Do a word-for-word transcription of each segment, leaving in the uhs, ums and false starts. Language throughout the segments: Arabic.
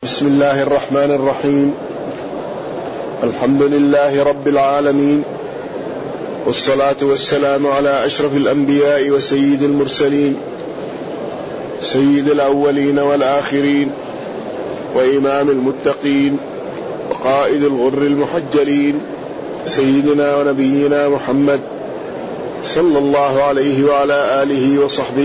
بسم الله الرحمن الرحيم. الحمد لله رب العالمين، والصلاة والسلام على أشرف الأنبياء وسيد المرسلين، سيد الأولين والآخرين، وإمام المتقين، وقائد الغر المحجلين، سيدنا ونبينا محمد صلى الله عليه وعلى آله وصحبه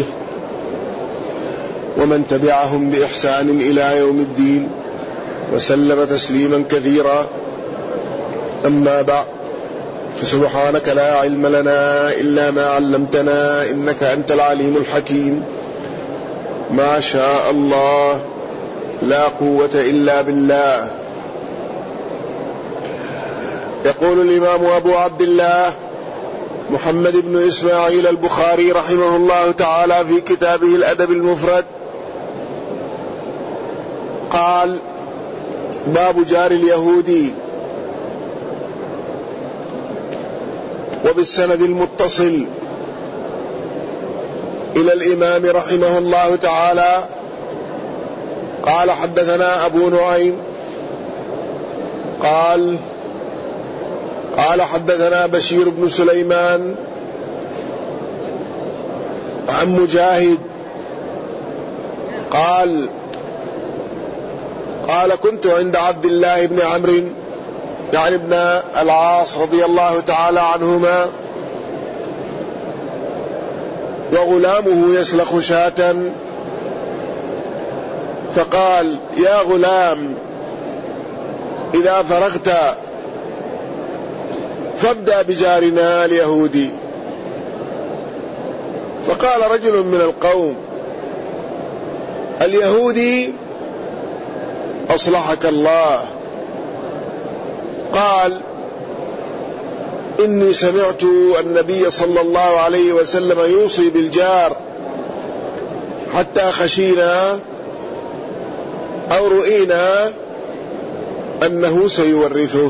ومن تبعهم بإحسان إلى يوم الدين، وسلم تسليما كثيرا. أما بعد، فسبحانك لا علم لنا إلا ما علمتنا إنك أنت العليم الحكيم. ما شاء الله لا قوة إلا بالله. يقول الإمام أبو عبد الله محمد بن إسماعيل البخاري رحمه الله تعالى في كتابه الأدب المفرد، قال: باب جار اليهودي. وبالسند المتصل إلى الإمام رحمه الله تعالى قال: حدثنا أبو نعيم قال قال حدثنا بشير بن سليمان عن مجاهد قال قال كنت عند عبد الله بن عمرو يعني ابن العاص رضي الله تعالى عنهما، وغلامه يسلخ شاة، فقال: يا غلام، إذا فرغت فابدأ بجارنا اليهودي. فقال رجل من القوم: اليهودي؟ أصلحك الله. قال: إني سمعت النبي صلى الله عليه وسلم يوصي بالجار حتى خشينا أو رؤينا أنه سيورثه.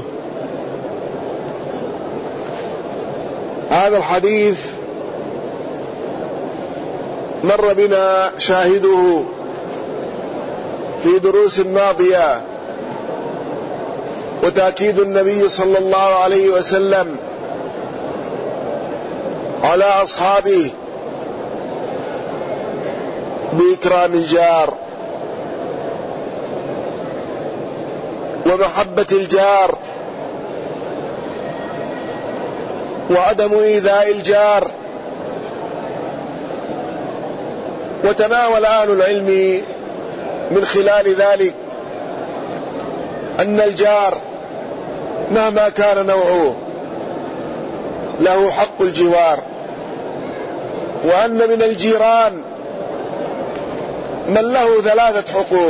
هذا الحديث مر بنا شاهده في دروس ماضية، وتأكيد النبي صلى الله عليه وسلم على أصحابه بإكرام الجار ومحبة الجار وعدم إيذاء الجار. وتناول أهل العلم من خلال ذلك أن الجار مهما كان نوعه له حق الجوار، وأن من الجيران من له ثلاثة حقوق،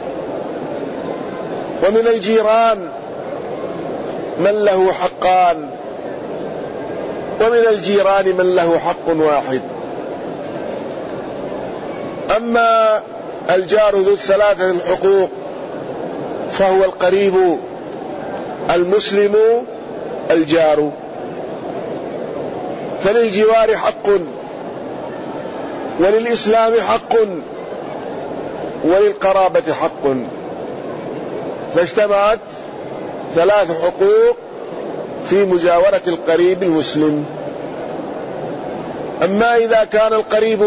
ومن الجيران من له حقان، ومن الجيران من له حق واحد. أما الجار ذو الثلاثة الحقوق فهو القريب المسلم الجار، فللجوار حق، وللإسلام حق، وللقرابة حق، فاجتمعت ثلاث حقوق في مجاورة القريب المسلم. أما إذا كان القريب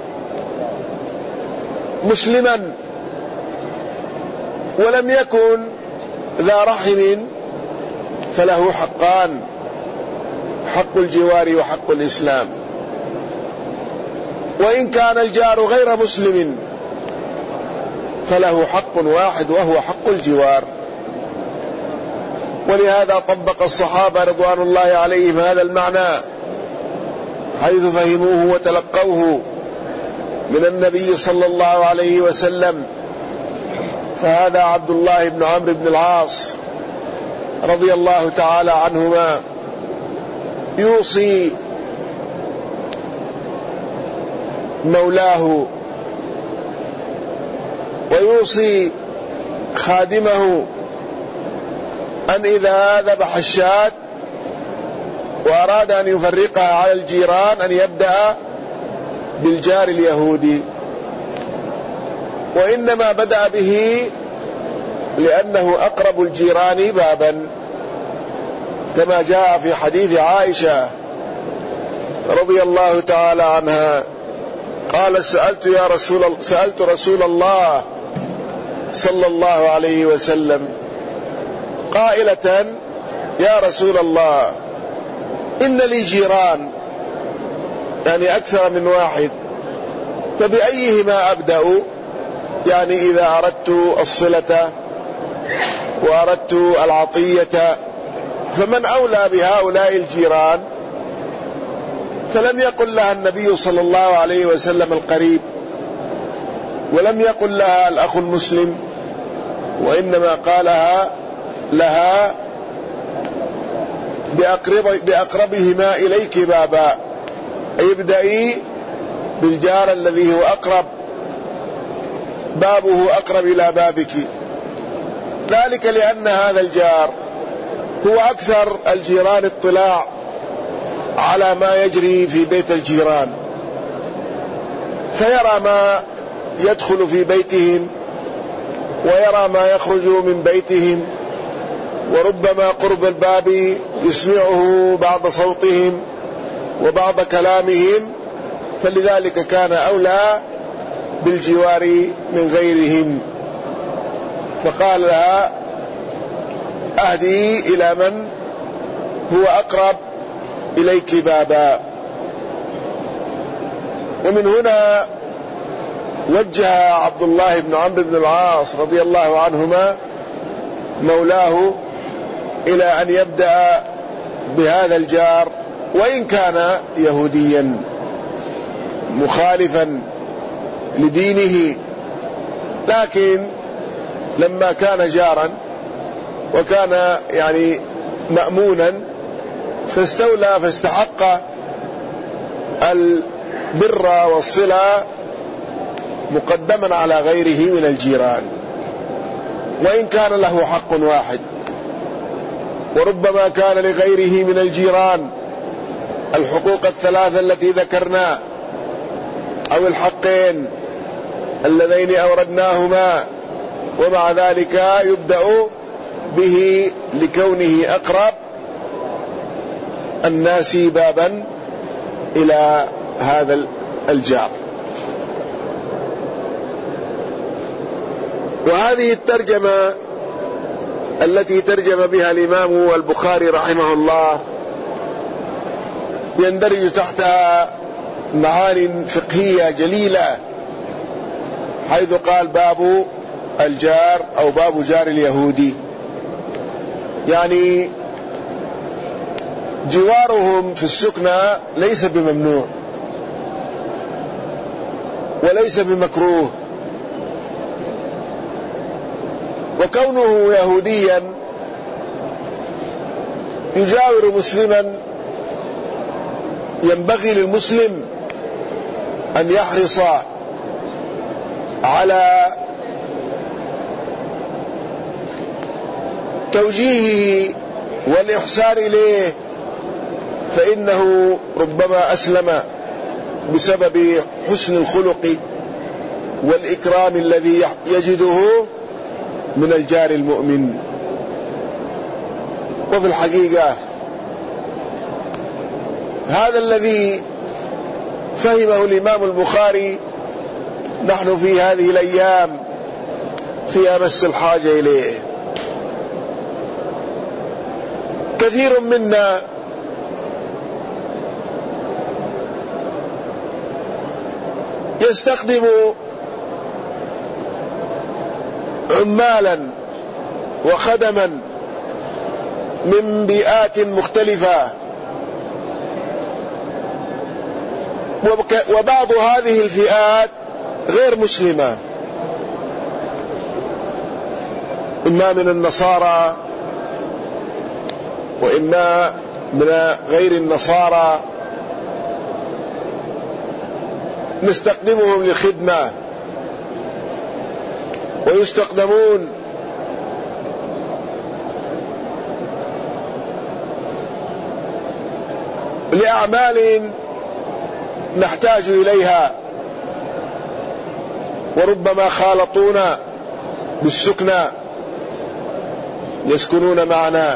مسلما ولم يكن ذا رحم فله حقان: حق الجوار وحق الإسلام. وإن كان الجار غير مسلم فله حق واحد وهو حق الجوار. ولهذا طبق الصحابة رضوان الله عليهم هذا المعنى حيث فهموه وتلقوه من النبي صلى الله عليه وسلم. فهذا عبد الله بن عمرو بن العاص رضي الله تعالى عنهما يوصي مولاه ويوصي خادمه أن إذا ذبح الشاة وأراد أن يفرقها على الجيران أن يبدأ بالجار اليهودي، وإنما بدأ به لأنه أقرب الجيران بابا، كما جاء في حديث عائشة رضي الله تعالى عنها قال سألت يا رسول سألت رسول الله صلى الله عليه وسلم قائلة يا رسول الله إن لي جيران، يعني أكثر من واحد، فبأيهما أبدأ؟ يعني إذا أردت الصلة وأردت العطية فمن أولى بهؤلاء الجيران؟ فلم يقل لها النبي صلى الله عليه وسلم القريب، ولم يقل لها الأخ المسلم، وإنما قالها لها بأقرب بأقربهما إليك بابا، أي ابدأي بالجار الذي هو أقرب، بابه أقرب إلى بابك، ذلك لأن هذا الجار هو أكثر الجيران اطلاع على ما يجري في بيت الجيران، فيرى ما يدخل في بيتهم ويرى ما يخرج من بيتهم، وربما قرب الباب يسمعه بعض صوتهم وبعض كلامهم، فلذلك كان أولى بالجوار من غيرهم. فقال لها أهدي إلى من هو أقرب إليك بابا. ومن هنا وجه عبد الله بن عمرو بن العاص رضي الله عنهما مولاه إلى أن يبدأ بهذا الجار وإن كان يهوديا مخالفا لدينه، لكن لما كان جارا وكان يعني مأمونا فاستولى فاستحق البر والصلة مقدما على غيره من الجيران، وإن كان له حق واحد، وربما كان لغيره من الجيران الحقوق الثلاثة التي ذكرنا أو الحقين اللذين أوردناهما، ومع ذلك يبدأ به لكونه أقرب الناس بابا إلى هذا الجار. وهذه الترجمة التي ترجم بها الإمام البخاري رحمه الله يندرج تحتها معان فقهية جليلة، حيث قال باب الجار أو باب جار اليهودي، يعني جوارهم في السكنى ليس بممنوع وليس بمكروه، وكونه يهوديا يجاور مسلما ينبغي للمسلم أن يحرص على توجيهه والإحسان إليه، فإنه ربما أسلم بسبب حسن الخلق والإكرام الذي يجده من الجار المؤمن. وفي الحقيقة هذا الذي فهمه الإمام البخاري نحن في هذه الأيام في أمس الحاجة إليه. كثير منا يستخدم عمالا وخدما من بيئات مختلفة، وبعض هذه الفئات غير مسلمة، إما من النصارى وإما من غير النصارى، نستخدمهم للخدمة ويستخدمون لأعمال نحتاج إليها، وربما خالطونا بالسكنى يسكنون معنا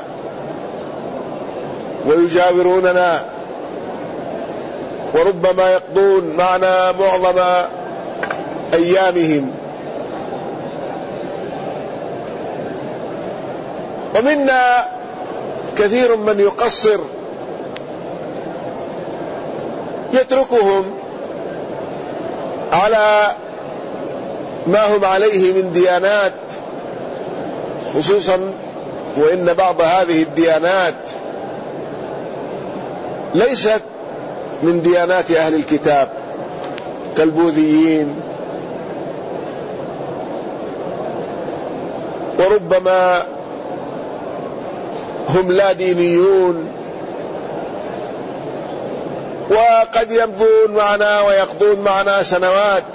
ويجاوروننا، وربما يقضون معنا معظم أيامهم. ومنا كثير من يقصر، يتركهم على ما هم عليه من ديانات، خصوصا وإن بعض هذه الديانات ليست من ديانات أهل الكتاب كالبوذيين، وربما هم لا دينيون، وقد يمضون معنا ويقضون معنا سنوات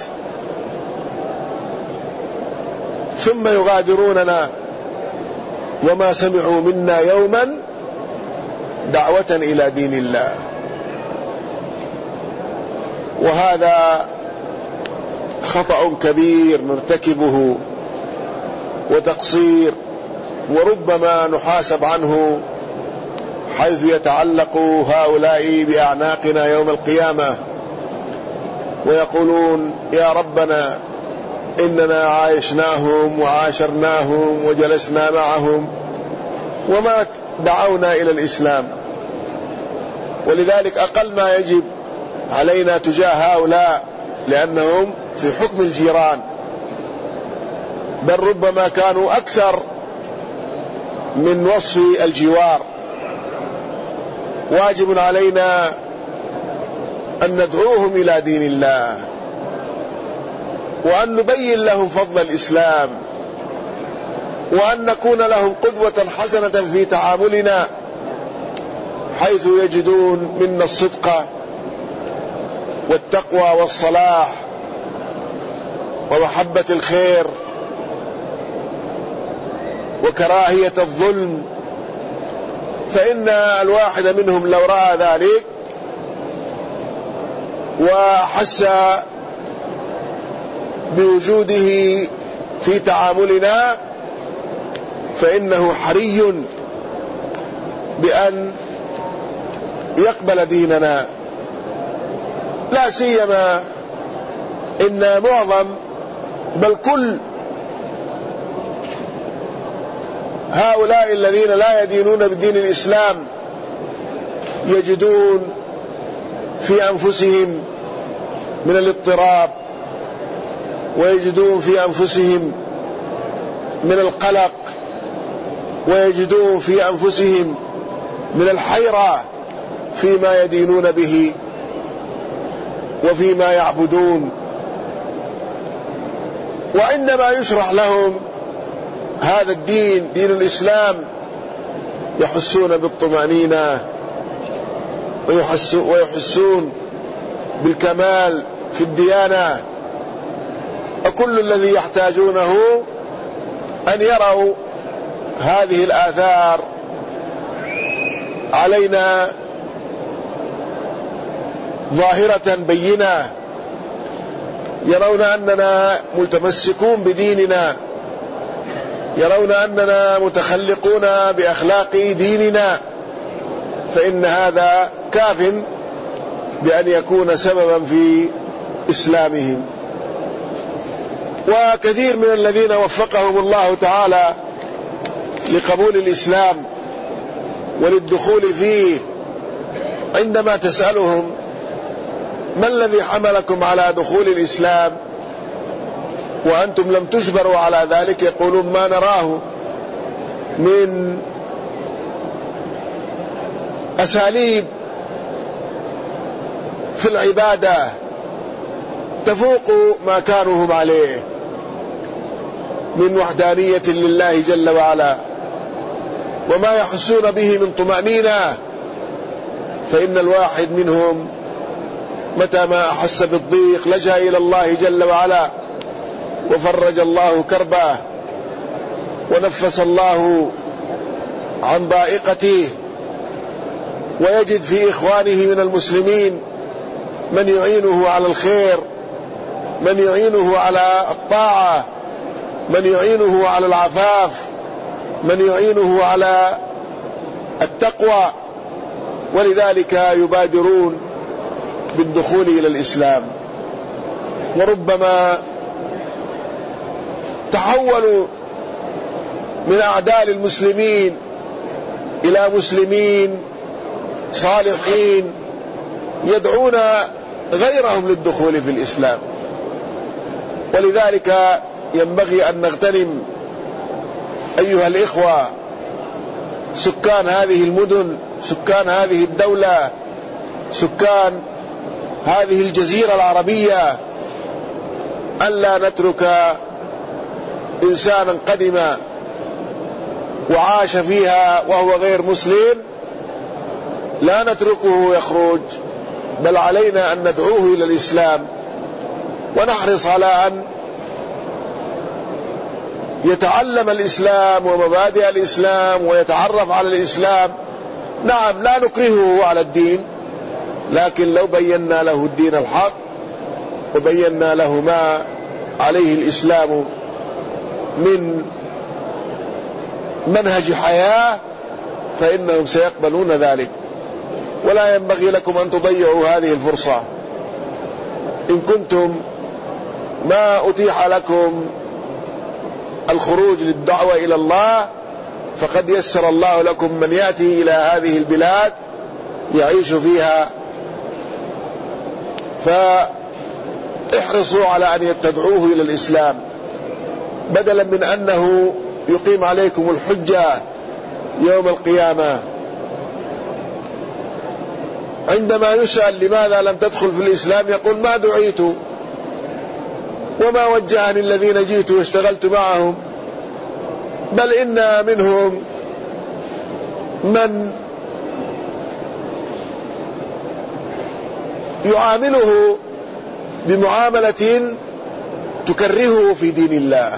ثم يغادروننا وما سمعوا منا يوما دعوة إلى دين الله. وهذا خطأ كبير نرتكبه وتقصير، وربما نحاسب عنه، حيث يتعلق هؤلاء بأعناقنا يوم القيامة ويقولون يا ربنا إننا عايشناهم وعاشرناهم وجلسنا معهم وما دعونا إلى الإسلام. ولذلك أقل ما يجب علينا تجاه هؤلاء، لأنهم في حكم الجيران، بل ربما كانوا أكثر من وصف الجوار، واجب علينا أن ندعوهم إلى دين الله، وأن نبين لهم فضل الإسلام، وأن نكون لهم قدوة حسنة في تعاملنا، حيث يجدون منا الصدق والتقوى والصلاح ومحبة الخير وكراهية الظلم. فإن الواحد منهم لو رأى ذلك وحس بوجوده في تعاملنا فإنه حري بأن يقبل ديننا، لا سيما إن معظم بل كل هؤلاء الذين لا يدينون بدين الإسلام يجدون في أنفسهم من الاضطراب، ويجدون في أنفسهم من القلق، ويجدون في أنفسهم من الحيرة فيما يدينون به وفيما يعبدون. وعندما يشرح لهم هذا الدين، دين الإسلام، يحسون بالطمأنينة ويحسون بالكمال في الديانة. وكل الذي يحتاجونه أن يروا هذه الآثار علينا ظاهرة بينة، يرون أننا متمسكون بديننا، يرون أننا متخلقون بأخلاق ديننا، فإن هذا كاف بأن يكون سببا في إسلامهم. وكثير من الذين وفقهم الله تعالى لقبول الإسلام وللدخول فيه، عندما تسألهم ما الذي حملكم على دخول الإسلام وأنتم لم تجبروا على ذلك، يقولون ما نراه من أساليب في العبادة تفوق ما كانوا هم عليه من وحدانية لله جل وعلا، وما يحسون به من طمأنينة. فإن الواحد منهم متى ما أحس بالضيق لجأ إلى الله جل وعلا، وفرج الله كربه، ونفس الله عن ضائقته، ويجد في إخوانه من المسلمين من يعينه على الخير، من يعينه على الطاعة، من يعينه على العفاف، من يعينه على التقوى، ولذلك يبادرون بالدخول إلى الإسلام. وربما تحولوا من أعداء المسلمين إلى مسلمين صالحين يدعون غيرهم للدخول في الإسلام. ولذلك ينبغي أن نغتنم أيها الإخوة سكان هذه المدن، سكان هذه الدولة، سكان هذه الجزيرة العربية، ألا نترك إنسانا قدم وعاش فيها وهو غير مسلم، لا نتركه يخرج، بل علينا أن ندعوه إلى الإسلام ونحرص على أن يتعلم الإسلام ومبادئ الإسلام ويتعرف على الإسلام. نعم، لا نكرهه على الدين، لكن لو بينا له الدين الحق وبينا له ما عليه الإسلام من منهج حياة فإنهم سيقبلون ذلك. ولا ينبغي لكم أن تضيعوا هذه الفرصة. إن كنتم ما أتيح لكم الخروج للدعوة إلى الله فقد يسر الله لكم من يأتي إلى هذه البلاد يعيش فيها، فاحرصوا على أن يتبعوه إلى الإسلام بدلا من أنه يقيم عليكم الحجة يوم القيامة. عندما يسأل لماذا لم تدخل في الإسلام يقول ما دعيت وما وجهني الذين جئت واشتغلت معهم، بل إن منهم من يعامله بمعاملة تكرهه في دين الله،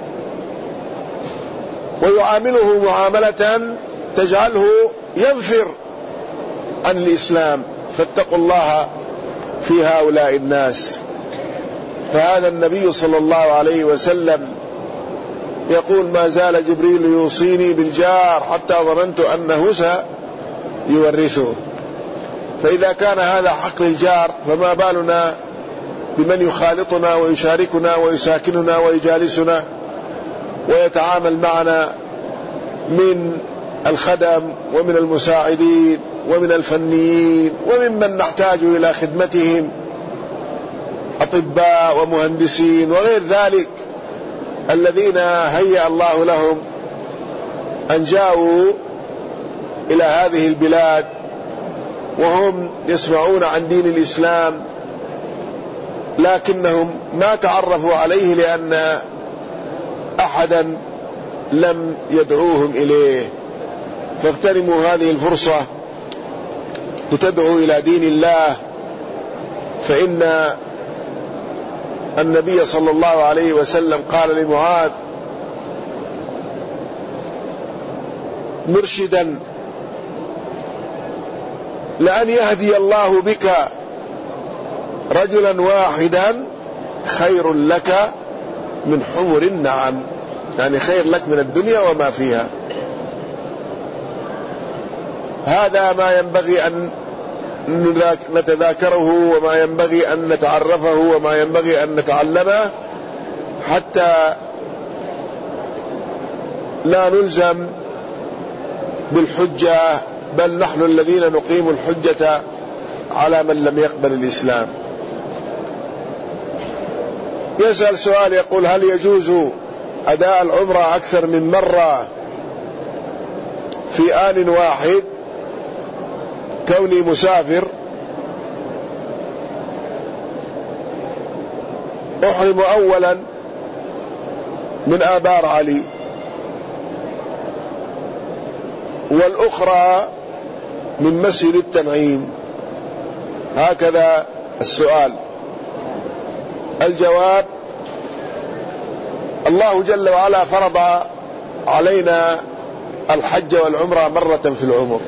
ويعامله معاملة تجعله ينفر عن الإسلام. فاتقوا الله في هؤلاء الناس. فهذا النبي صلى الله عليه وسلم يقول ما زال جبريل يوصيني بالجار حتى ظننت أنه سيورثه. فإذا كان هذا حق الجار فما بالنا بمن يخالطنا ويشاركنا ويساكننا ويجالسنا ويتعامل معنا من الخدم ومن المساعدين ومن الفنيين وممن نحتاج إلى خدمتهم، أطباء ومهندسين وغير ذلك الذين هيأ الله لهم أن جاءوا إلى هذه البلاد وهم يسمعون عن دين الإسلام لكنهم ما تعرفوا عليه لأن أحدا لم يدعوهم إليه. فاغتنموا هذه الفرصة لتدعوا إلى دين الله، فإن النبي صلى الله عليه وسلم قال لمعاذ مرشدا لأن يهدي الله بك رجلا واحدا خير لك من حمر النعم، يعني خير لك من الدنيا وما فيها. هذا ما ينبغي أن نتذاكره وما ينبغي أن نتعرفه وما ينبغي أن نتعلمه حتى لا نلزم بالحجة، بل نحن الذين نقيم الحجة على من لم يقبل الإسلام. يسأل سؤال يقول هل يجوز أداء العمرة أكثر من مرة في آن واحد؟ كوني مسافر أحرم أولا من آبار علي والأخرى من مسجد التنعيم. هكذا السؤال. الجواب الله جل وعلا فرض علينا الحج والعمرة مرة في العمر،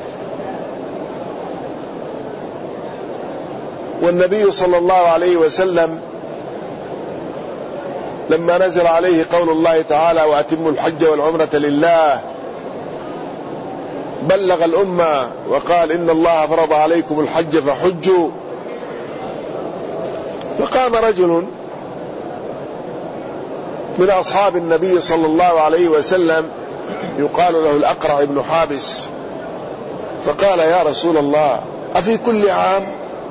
والنبي صلى الله عليه وسلم لما نزل عليه قول الله تعالى وأتموا الحج والعمرة لله بلغ الأمة وقال إن الله فرض عليكم الحج فحجوا. فقام رجل من أصحاب النبي صلى الله عليه وسلم يقال له الأقرع بن حابس، فقال يا رسول الله أفي كل عام؟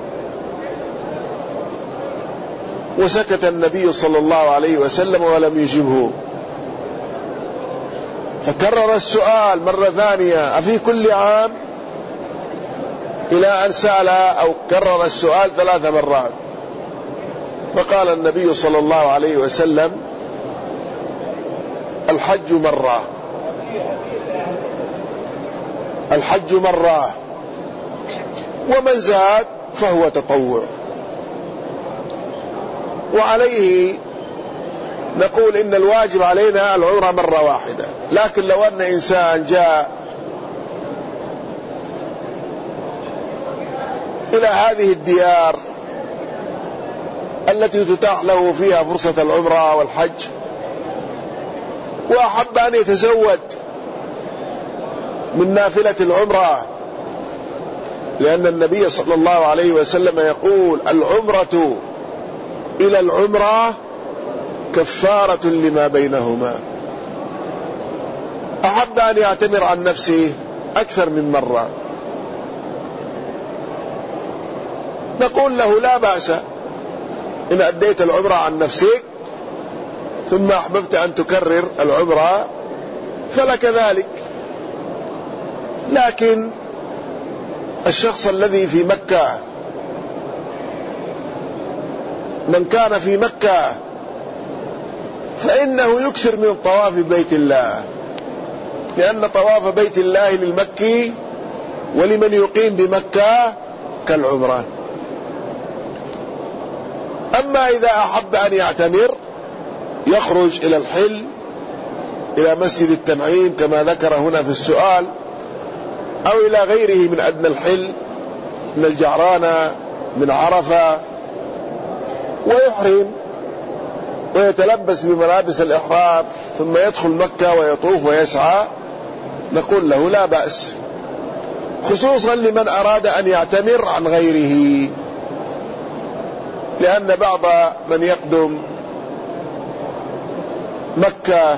وسكت النبي صلى الله عليه وسلم ولم يجبه، فكرر السؤال مرة ثانية أفي كل عام، إلى أن سأل أو كرر السؤال ثلاث مرات. فقال النبي صلى الله عليه وسلم الحج مرة، الحج مرة، ومن زاد فهو تطوع. وعليه نقول إن الواجب علينا العمرة مرة واحدة، لكن لو أن إنسان جاء إلى هذه الديار التي تتاح له فيها فرصة العمرة والحج وأحب أن يتزود من نافلة العمرة، لأن النبي صلى الله عليه وسلم يقول العمرة إلى العمرة كفارة لما بينهما، أحب أن يعتمر عن نفسه أكثر من مرة، نقول له لا بأس إن أديت العمرة عن نفسك ثم أحببت أن تكرر العمرة فلك ذلك. لكن الشخص الذي في مكة، من كان في مكة فإنه يكثر من طواف بيت الله، لأن طواف بيت الله للمكي ولمن يقيم بمكة كالعمرة. أما إذا أحب أن يعتمر يخرج إلى الحل، إلى مسجد التنعيم كما ذكر هنا في السؤال، أو إلى غيره من أدنى الحل من الجعرانة من عرفة، ويحرم ويتلبس بملابس الإحرام ثم يدخل مكة ويطوف ويسعى، نقول له لا بأس، خصوصا لمن أراد أن يعتمر عن غيره، لأن بعض من يقدم مكة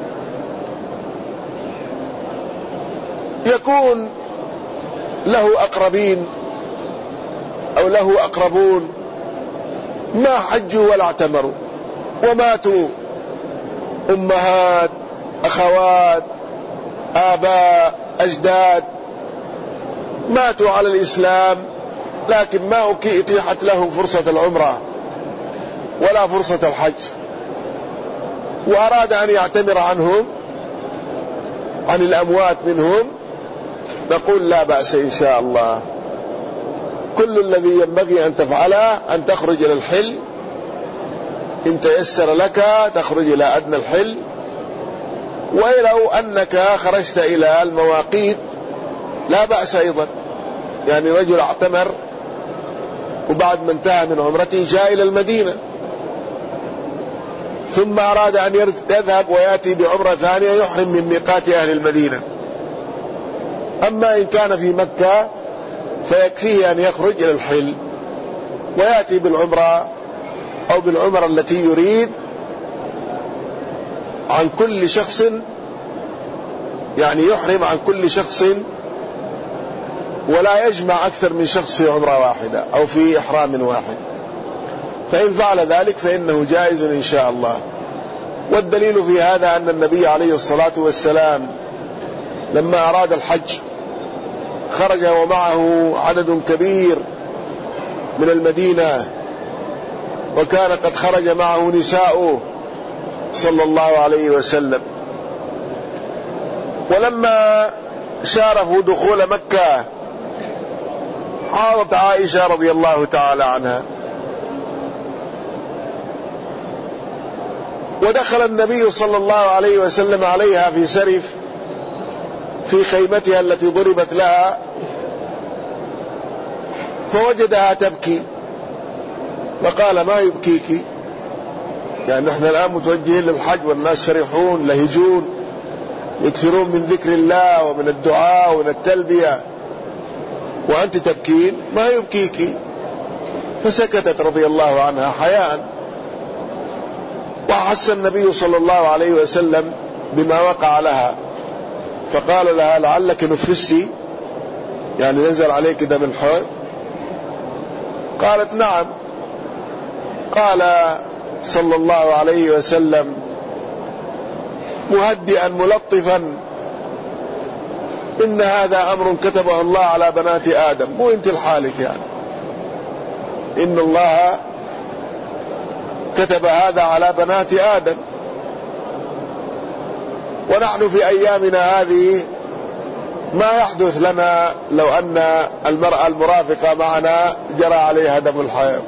يكون له أقربين أو له أقربون ما حجوا ولا اعتمروا وماتوا، أمهات، أخوات، آباء، أجداد، ماتوا على الإسلام لكن ما أتيحت لهم فرصة العمرة ولا فرصة الحج، وأراد أن يعتمر عنهم عن الأموات منهم، نقول لا بأس إن شاء الله. كل الذي ينبغي أن تفعله أن تخرج إلى الحل، إن تيسر لك تخرج إلى أدنى الحل، ولو أنك خرجت إلى المواقيت لا بأس أيضا، يعني رجل اعتمر وبعد ما انتهى من عمرته جاء إلى المدينة ثم أراد أن يذهب ويأتي بعمرة ثانية يحرم من ميقات أهل المدينة. أما إن كان في مكة فيكفيه أن يخرج إلى الحل ويأتي بالعمرة أو بالعمرة التي يريد عن كل شخص، يعني يحرم عن كل شخص ولا يجمع أكثر من شخص في عمرة واحدة أو في إحرام واحد، فإن فعل ذلك فإنه جائز إن شاء الله. والدليل في هذا أن النبي عليه الصلاة والسلام لما أراد الحج خرج ومعه عدد كبير من المدينة، وكان قد خرج معه نساؤه صلى الله عليه وسلم، ولما شارفوا دخول مكة حاضت عائشة رضي الله تعالى عنها، ودخل النبي صلى الله عليه وسلم عليها في سرف في خيمتها التي ضربت لها، فوجدها تبكي فقال ما يبكيك؟ يعني نحن الآن متوجهين للحج والناس فرحون لهجون يكثرون من ذكر الله ومن الدعاء ومن التلبية وأنت تبكين، ما يبكيك. فسكتت رضي الله عنها حياء. وحس النبي صلى الله عليه وسلم بما وقع لها، فقال لها: لعلك نفستي، يعني نزل عليك دم الحيض؟ قالت: نعم. قال صلى الله عليه وسلم مهدئا ملطفا: إن هذا أمر كتبه الله على بنات آدم، مو أنت لحالك، يعني إن الله كتب هذا على بنات آدم، ونحن في أيامنا هذه ما يحدث لنا لو أن المرأة المرافقة معنا جرى عليها دم الحيض،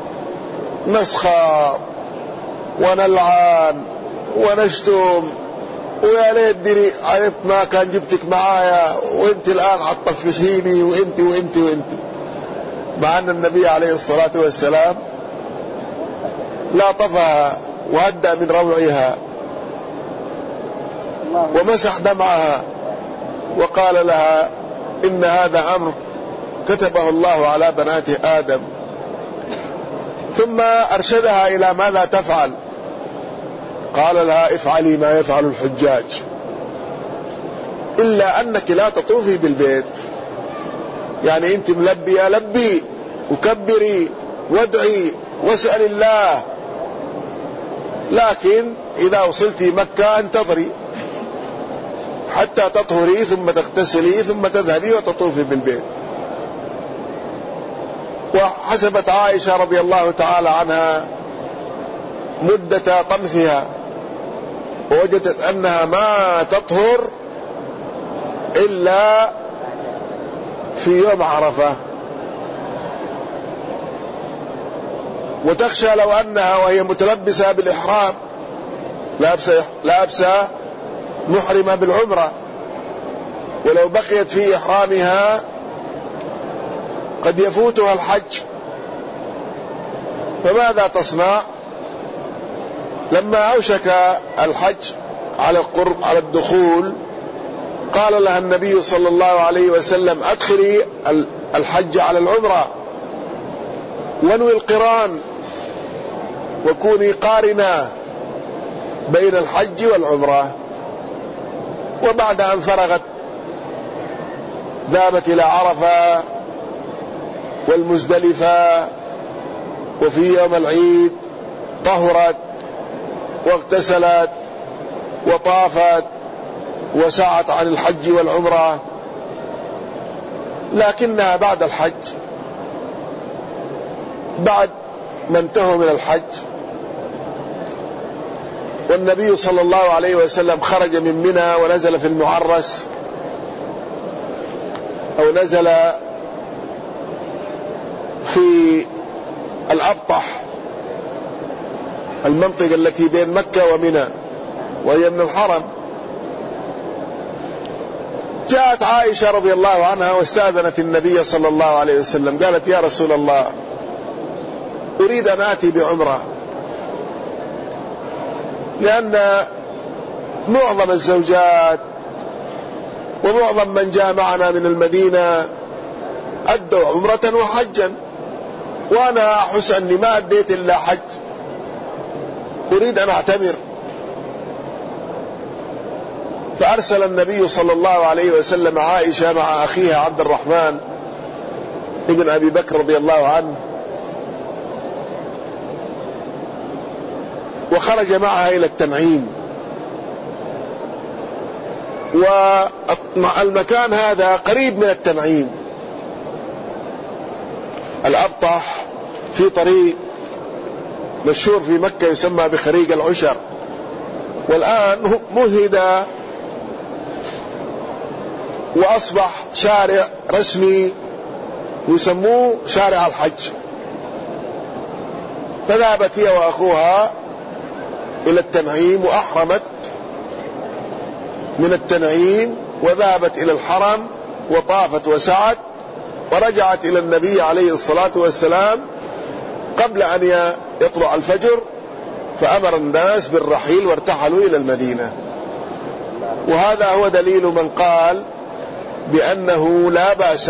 نسخر ونلعن ونشتم، ويا ليت دري عرفت ما كان جبتك معايا، وانت الآن حتطفشيني، وانت وانت وانت. مع أن النبي عليه الصلاة والسلام لاطفها وهدأ من روعها ومسح دمعها وقال لها: إن هذا أمر كتبه الله على بنات آدم. ثم أرشدها إلى ماذا تفعل. قال لها: افعلي ما يفعل الحجاج، إلا أنك لا تطوفي بالبيت، يعني أنت ملبية لبي وكبري وادعي واسأل الله، لكن إذا وصلتي مكة انتظري حتى تطهري ثم تغتسلي ثم تذهبي وتطوفي بالبيت. وحسبت عائشة رضي الله تعالى عنها مدة طمثها، ووجدت أنها ما تطهر إلا في يوم عرفة، وتخشى لو أنها وهي متلبسة بالإحرام لابسة, لابسة محرمة بالعمرة، ولو بقيت في إحرامها قد يفوتها الحج، فماذا تصنع؟ لما أوشك الحج على القرب على الدخول قال لها النبي صلى الله عليه وسلم: أدخلي الحج على العمرة وانوي القران وكوني قارنة بين الحج والعمرة. وبعد أن فرغت ذهبت إلى عرفة والمزدلفة، وفي يوم العيد طهرت واغتسلت وطافت وسعت عن الحج والعمرة. لكنها بعد الحج، بعد ما انتهوا من الحج والنبي صلى الله عليه وسلم خرج من منى ونزل في المعرس، أو نزل في الأبطح، المنطقة التي بين مكة ومنى وهي من الحرم. جاءت عائشة رضي الله عنها واستأذنت النبي صلى الله عليه وسلم، قالت: يا رسول الله، أريد أن آتي بعمرة، لأن معظم الزوجات ومعظم من جاء معنا من المدينة أدوا عمرة وحجا، وأنا أحس أني ما أديت إلا حج، أريد أن أعتمر. فأرسل النبي صلى الله عليه وسلم عائشة مع أخيها عبد الرحمن ابن أبي بكر رضي الله عنه، وخرج معها إلى التنعيم. والمكان هذا قريب من التنعيم، الأبطح في طريق مشهور في مكة يسمى بخريق العشر، والآن مهد وأصبح شارع رسمي يسموه شارع الحج. فذهبت هي وأخوها إلى التنعيم وأحرمت من التنعيم وذهبت إلى الحرم وطافت وسعت، ورجعت إلى النبي عليه الصلاة والسلام قبل أن يطلع الفجر، فأمر الناس بالرحيل وارتحلوا إلى المدينة. وهذا هو دليل من قال بأنه لا بأس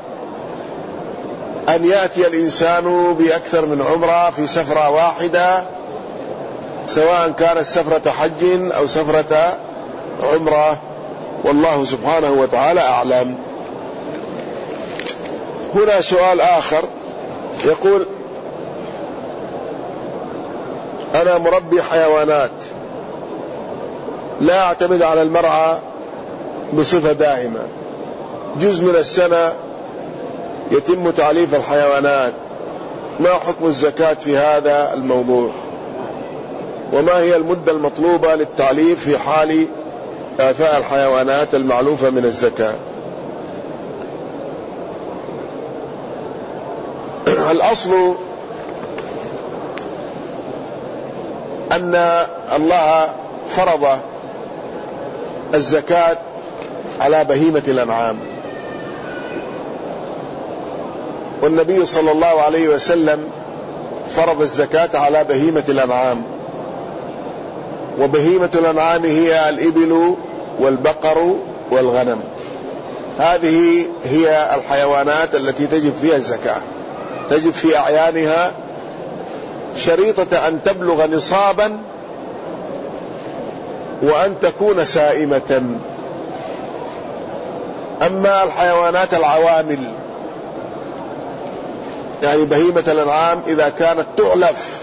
أن يأتي الإنسان بأكثر من عمرة في سفرة واحدة، سواء كانت سفرة حج أو سفرة عمرة، والله سبحانه وتعالى أعلم. هنا سؤال آخر يقول: أنا مربي حيوانات، لا أعتمد على المرعى بصفة دائمة، جزء من السنة يتم تعليف الحيوانات، ما حكم الزكاة في هذا الموضوع؟ وما هي المدة المطلوبة للتعليف في حال إعفاء الحيوانات المعلوفة من الزكاة؟ الأصل أن الله فرض الزكاة على بهيمة الأنعام، والنبي صلى الله عليه وسلم فرض الزكاة على بهيمة الأنعام، وبهيمة الأنعام هي الإبل والبقر والغنم. هذه هي الحيوانات التي تجب فيها الزكاة، تجب في أعيانها شريطة أن تبلغ نصابا وأن تكون سائمة. أما الحيوانات العوامل، يعني بهيمة الأنعام إذا كانت تعلف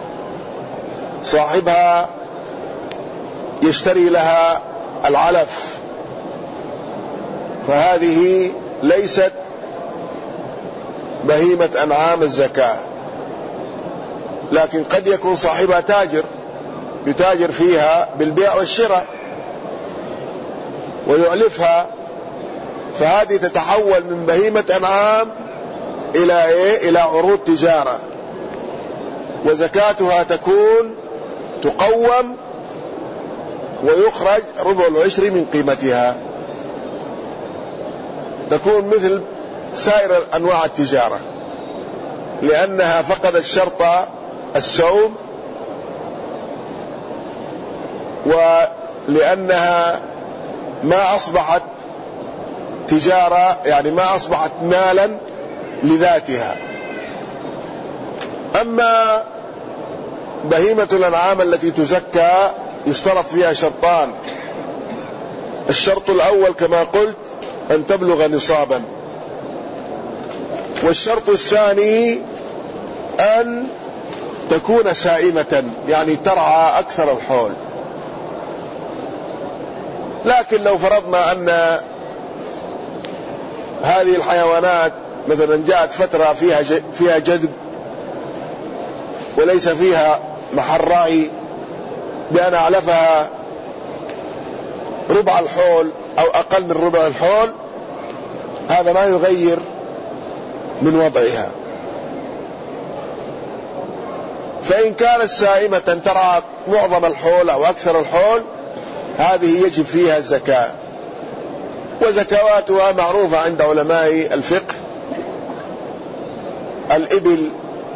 صاحبها يشتري لها العلف، فهذه ليست بهيمة أنعام الزكاة، لكن قد يكون صاحبها تاجر يتاجر فيها بالبيع والشراء ويعلفها، فهذه تتحول من بهيمة أنعام إلى إيه؟ إلى عروض تجارة، وزكاتها تكون تقوم ويخرج ربع العشر من قيمتها، تكون مثل سائر أنواع التجارة، لأنها فقدت شرط السوم، ولأنها ما أصبحت تجارة، يعني ما أصبحت مالا لذاتها. أما بهيمة الأنعام التي تزكى يشترط فيها شرطان: الشرط الأول كما قلت أن تبلغ نصابا، والشرط الثاني أن تكون سائمة، يعني ترعى أكثر الحول. لكن لو فرضنا أن هذه الحيوانات مثلا جاءت فترة فيها فيها جذب وليس فيها محل راعي، بأن أعلفها ربع الحول أو أقل من ربع الحول، هذا ما يغير من وضعها. فإن كانت سائمة ترعى معظم الحول أو أكثر الحول، هذه يجب فيها الزكاة، وزكواتها معروفة عند علماء الفقه. الإبل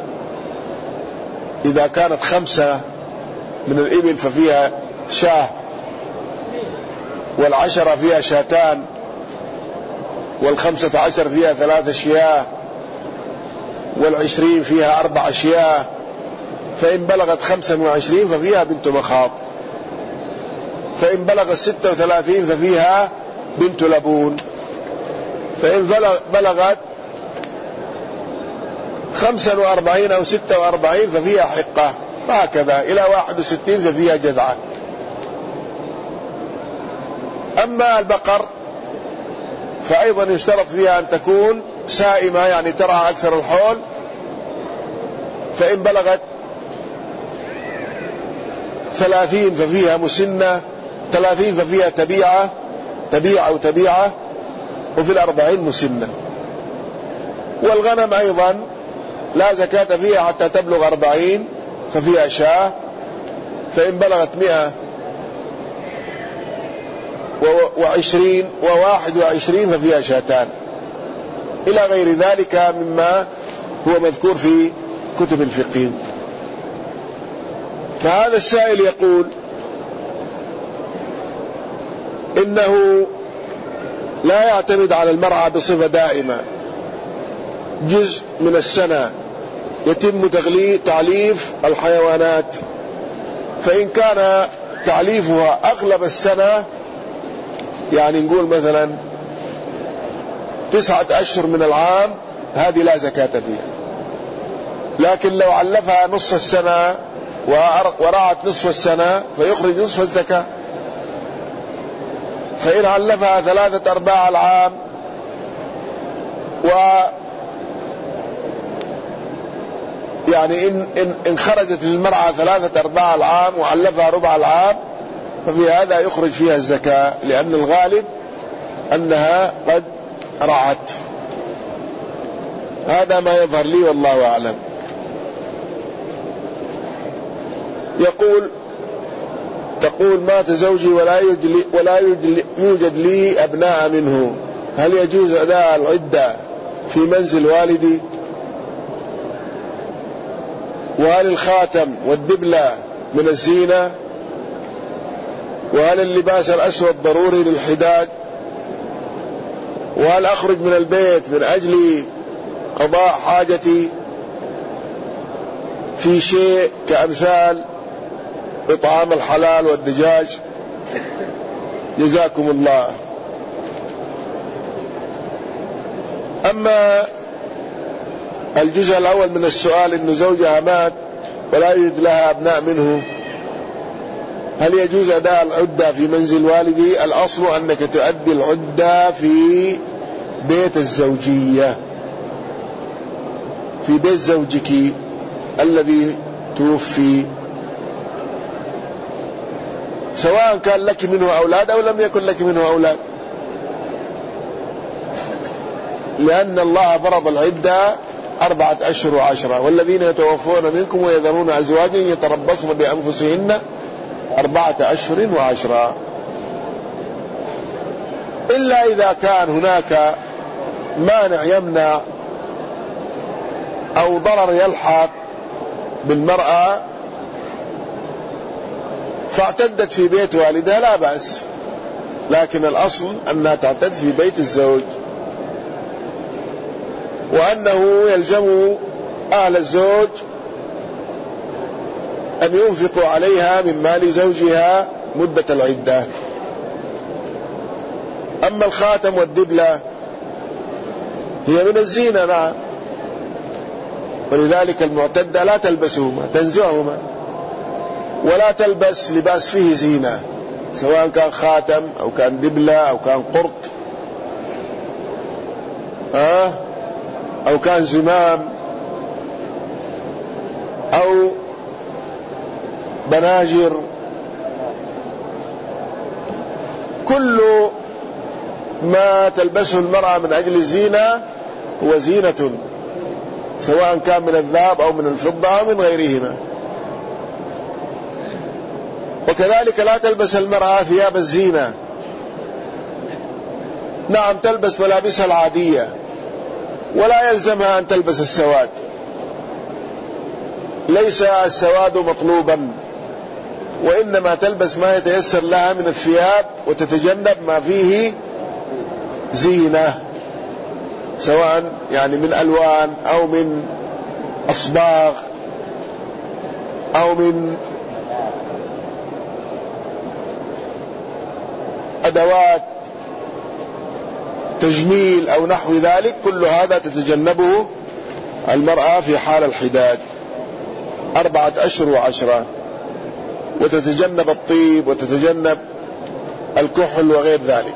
إذا كانت خمسة من الإبل ففيها شاه، والعشرة فيها شاتان، والخمسة عشر فيها ثلاثة شياه، والعشرين فيها أربع شياه، فإن بلغت خمسة وعشرين ففيها بنت مخاض، فإن بلغت ستة وثلاثين ففيها بنت لبون، فإن بلغت خمسة وأربعين أو ستة وأربعين ففيها حقة، هكذا إلى واحد وستين ففيها جذعة. أما البقر فأيضا يشترط فيها أن تكون سائمة، يعني ترعى أكثر الحول، فإن بلغت ثلاثين ففيها مسنة، ثلاثين ففيها تبيعة تبيعة أو تبيعة، وفي الأربعين مسنة. والغنم أيضا لا زكاة فيها حتى تبلغ أربعين ففيها شاة، فإن بلغت مئة وعشرين وواحد وعشرين ففيها شاتان، إلى غير ذلك مما هو مذكور في كتب الفقه. فهذا السائل يقول: إنه لا يعتمد على المرعى بصفة دائمة، جزء من السنة يتم تعليف الحيوانات، فإن كان تعليفها أغلب السنة، يعني نقول مثلا تسعة أشهر من العام، هذه لا زكاة فيها. لكن لو علفها نصف السنة ورعت نصف السنة فيخرج نصف الزكاة. فإن علفها ثلاثة أرباع العام و يعني إن, إن, إن خرجت للمرعى ثلاثة أرباع العام وعلفها ربع العام، ففي هذا يخرج فيها الزكاة، لأن الغالب أنها قد رعت. هذا ما يظهر لي والله أعلم. يقول تقول مات زوجي ولا يوجد ولا يوجد لي أبناء منه، هل يجوز أداء العدة في منزل والدي؟ وهل الخاتم والدبلة من الزينة؟ وهل اللباس الأسود ضروري للحداد؟ وهل أخرج من البيت من أجل قضاء حاجتي في شيء كأمثال إطعام الحلال والدجاج؟ جزاكم الله. أما الجزء الأول من السؤال، إن زوجها مات ولا يوجد لها أبناء منه، هل يجوز أداء العدة في منزل والدي؟ الأصل أنك تؤدي العدة في بيت الزوجية، في بيت زوجك الذي توفي، سواء كان لك منه أولاد أو لم يكن لك منه أولاد، لأن الله فرض العدة أربعة أشهر وعشرة، والذين يتوفون منكم ويذرون أزواجا يتربصن بأنفسهن أربعة أشهر وعشرة، إلا إذا كان هناك مانع يمنع أو ضرر يلحق بالمرأة فاعتدت في بيت والدها لا بأس، لكن الأصل أنها تعتد في بيت الزوج، وأنه يلزم أهل الزوج أن ينفقوا عليها من مال زوجها مدة العدة. أما الخاتم والدبلة هي من الزينة، نعم، ولذلك المعتدة لا تلبسهما، تنزعهما، ولا تلبس لباس فيه زينة، سواء كان خاتم أو كان دبلة أو كان قرط آه أو كان زمام أو بناجر، كل ما تلبسه المرأة من أجل الزينة هو زينة، سواء كان من الذهب أو من الفضة أو من غيرهما. وكذلك لا تلبس المرأة ثياب الزينة، نعم تلبس ملابسها العادية، ولا يلزمها أن تلبس السواد، ليس السواد مطلوبا، وإنما تلبس ما يتيسر لها من الثياب وتتجنب ما فيه زينة، سواء يعني من ألوان أو من أصباغ أو من أدوات تجميل أو نحو ذلك، كل هذا تتجنبه المرأة في حال الحداد أربعة أشهر وعشرة، وتتجنب الطيب وتتجنب الكحل وغير ذلك.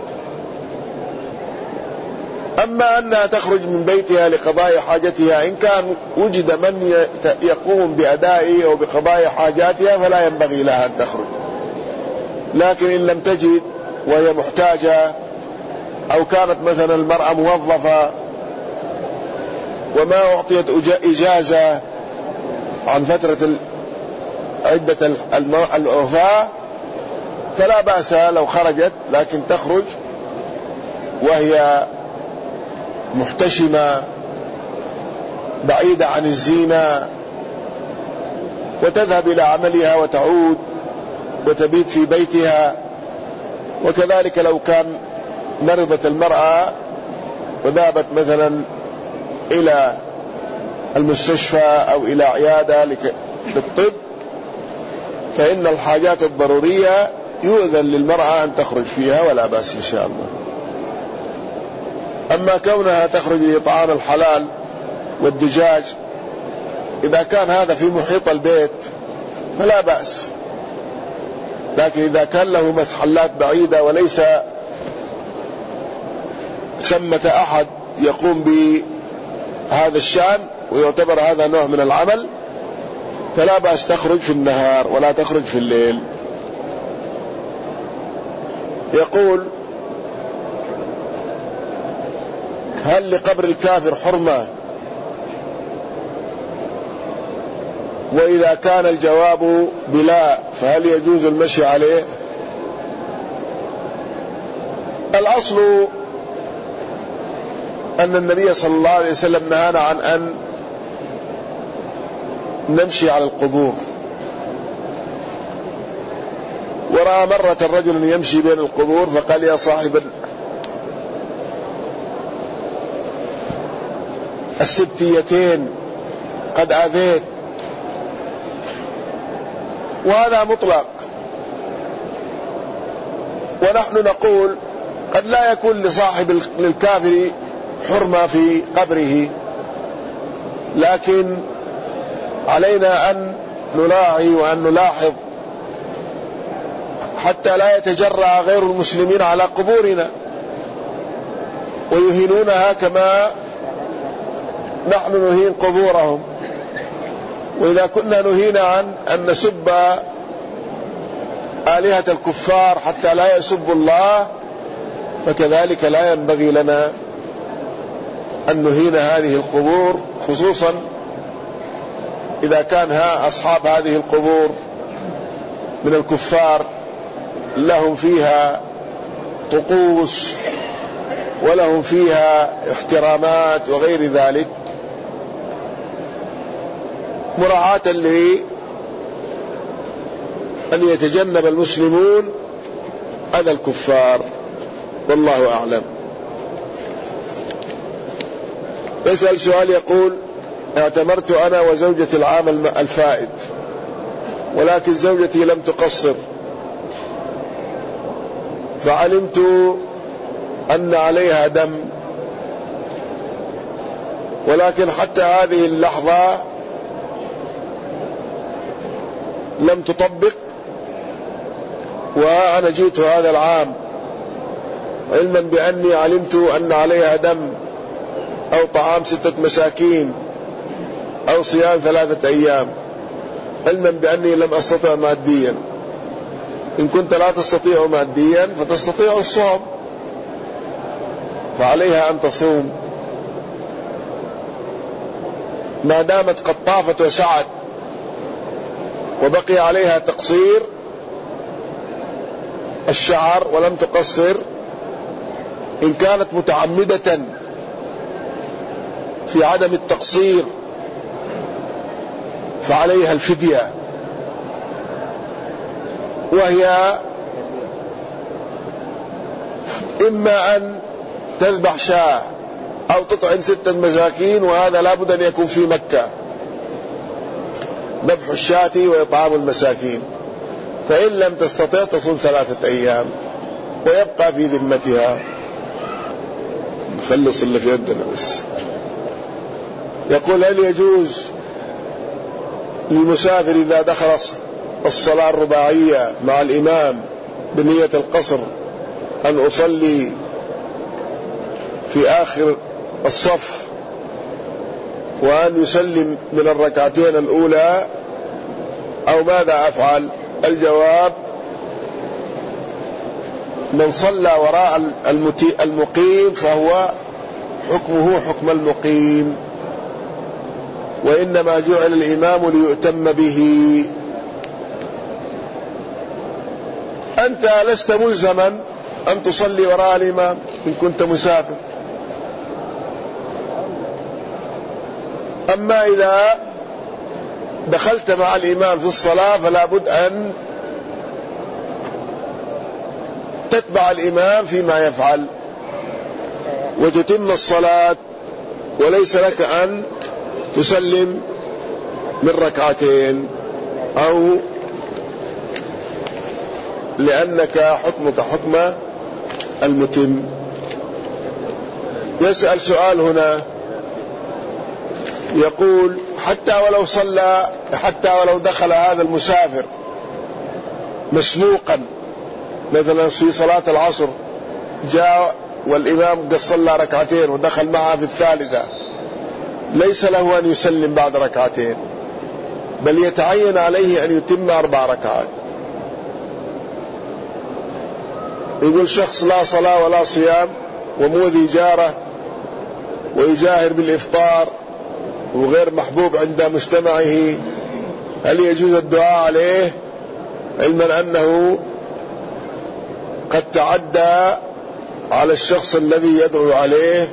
أما أنها تخرج من بيتها لقضاء حاجتها، إن كان وجد من يقوم بأداء أو بقضاء حاجاتها فلا ينبغي لها أن تخرج، لكن إن لم تجد وهي محتاجة، أو كانت مثلا المرأة موظفة وما أعطيت إجازة عن فترة عدة الوفاة، فلا بأس لو خرجت، لكن تخرج وهي محتشمة بعيدة عن الزينة، وتذهب إلى عملها وتعود وتبيت في بيتها وكذلك لو كان مرضت المرأة وذهبت مثلا إلى المستشفى أو إلى عيادة للطب، فإن الحاجات الضرورية يؤذن للمرأة أن تخرج فيها ولا بأس إن شاء الله. أما كونها تخرج لإطعام الحلال والدجاج، إذا كان هذا في محيط البيت فلا بأس، لكن إذا كان له محلات بعيدة وليس ثمة أحد يقوم بهذا الشأن ويعتبر هذا نوع من العمل، فلا بأس تخرج في النهار ولا تخرج في الليل. يقول: هل لقبر الكافر حرمة؟ وإذا كان الجواب بلا فهل يجوز المشي عليه؟ الأصل أن النبي صلى الله عليه وسلم نهانا عن أن نمشي على القبور، ورأى مرة رجل يمشي بين القبور فقال: يا صاحب السبتيتين قد آذيت. وهذا مطلق، ونحن نقول قد لا يكون لصاحب الكافر حرمة في قبره، لكن علينا أن نراعي وأن نلاحظ حتى لا يتجرأ غير المسلمين على قبورنا ويهينونها كما نحن نهين قبورهم. وإذا كنا نهينا عن أن نسب آلهة الكفار حتى لا يسبوا الله، فكذلك لا ينبغي لنا أن نهين هذه القبور، خصوصا إذا كان ها أصحاب هذه القبور من الكفار لهم فيها طقوس ولهم فيها احترامات وغير ذلك، مراعاة لأن يتجنب المسلمون أذى الكفار، والله أعلم. يسأل سؤال يقول: اعتمرت أنا وزوجتي العام الفائت، ولكن زوجتي لم تقصر، فعلمت أن عليها دم، ولكن حتى هذه اللحظة لم تطبق، وأنا جئت هذا العام علما بأني علمت أن عليها دم أو طعام ستة مساكين أو صيام ثلاثة أيام، علما بأني لم أستطع ماديا. إن كنت لا تستطيع ماديا فتستطيع الصوم، فعليها أن تصوم ما دامت قد طافت وسعت وبقي عليها تقصير الشعر ولم تقصر. إن كانت متعمدة في عدم التقصير فعليها الفدية، وهي إما أن تذبح شاة أو تطعم ستة مساكين، وهذا لا بد أن يكون في مكة، ذبح الشاة وإطعام المساكين. فإن لم تستطع تصوم ثلاثة أيام ويبقى في ذمتها. نخلص اللي في يدنا بس. يقول: هل يجوز للمسافر إذا دخل الصلاة الرباعية مع الإمام بنية القصر أن أصلي في آخر الصف وأن يسلم من الركعتين الأولى، أو ماذا أفعل؟ الجواب: من صلى وراء المقيم فهو حكمه حكم المقيم، وإنما جعل الإمام ليؤتم به. أنت لست ملزما أن تصلي وراء الإمام إن كنت مسافر. أما إذا دخلت مع الإمام في الصلاة فلا بد أن تتبع الإمام فيما يفعل وتتم الصلاة، وليس لك أن تسلم من ركعتين، أو لأنك حكمك حكم المتم. يسأل سؤال هنا يقول: حتى ولو صلى حتى ولو دخل هذا المسافر مسبوقا، مثلا في صلاة العصر جاء والإمام قد صلى ركعتين ودخل معه في الثالثة، ليس له أن يسلم بعد ركعتين، بل يتعين عليه أن يتم أربع ركعات. يقول شخص لا صلاة ولا صيام ومؤذي جاره ويجاهر بالإفطار وغير محبوب عند مجتمعه، هل يجوز الدعاء عليه علما أنه قد تعدى على الشخص الذي يدعو عليه؟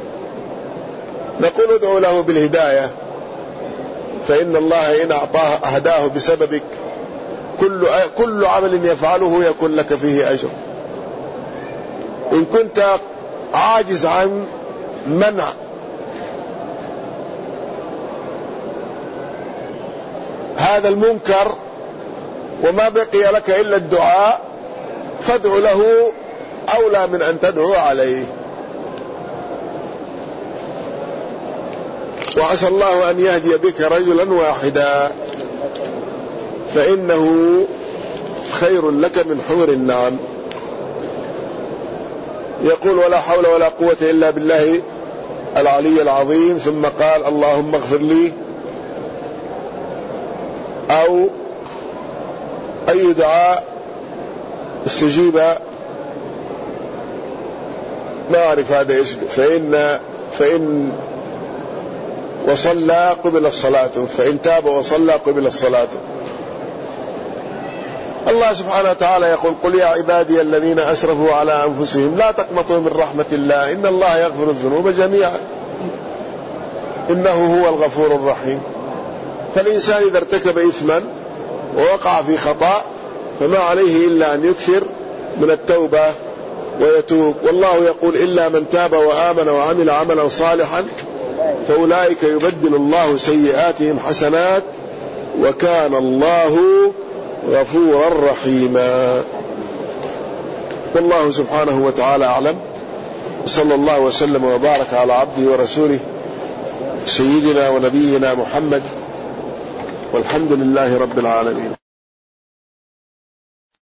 نقول ادعو له بالهداية، فإن الله إن أعطاه هداه بسببك كل كل عمل يفعله يكون لك فيه أجر. إن كنت عاجز عن منع هذا المنكر وما بقي لك إلا الدعاء، فادعو له أولى من أن تدعو عليه. وعسى الله أن يهدي بك رجلا واحدا فإنه خير لك من حور النعم. يقول: ولا حول ولا قوة إلا بالله العلي العظيم، ثم قال: اللهم اغفر لي، أو أي دعاء استجيب ما أعرف هذا إيش، فإن فإن وصلى قبل الصلاة، فإن تاب وصلى قبل الصلاة. الله سبحانه وتعالى يقول: قل يا عبادي الذين أسرفوا على أنفسهم لا تقنطوا من رحمة الله إن الله يغفر الذنوب جميعا إنه هو الغفور الرحيم. فالإنسان إذا ارتكب إثما ووقع في خطأ فما عليه إلا أن يكثر من التوبة ويتوب، والله يقول: إلا من تاب وآمن وعمل عملا صالحا فأولئك يبدل الله سيئاتهم حسنات وكان الله غفورا رحيما. والله سبحانه وتعالى أعلم، صلى الله وسلم وبارك على عبده ورسوله سيدنا ونبينا محمد، والحمد لله رب العالمين.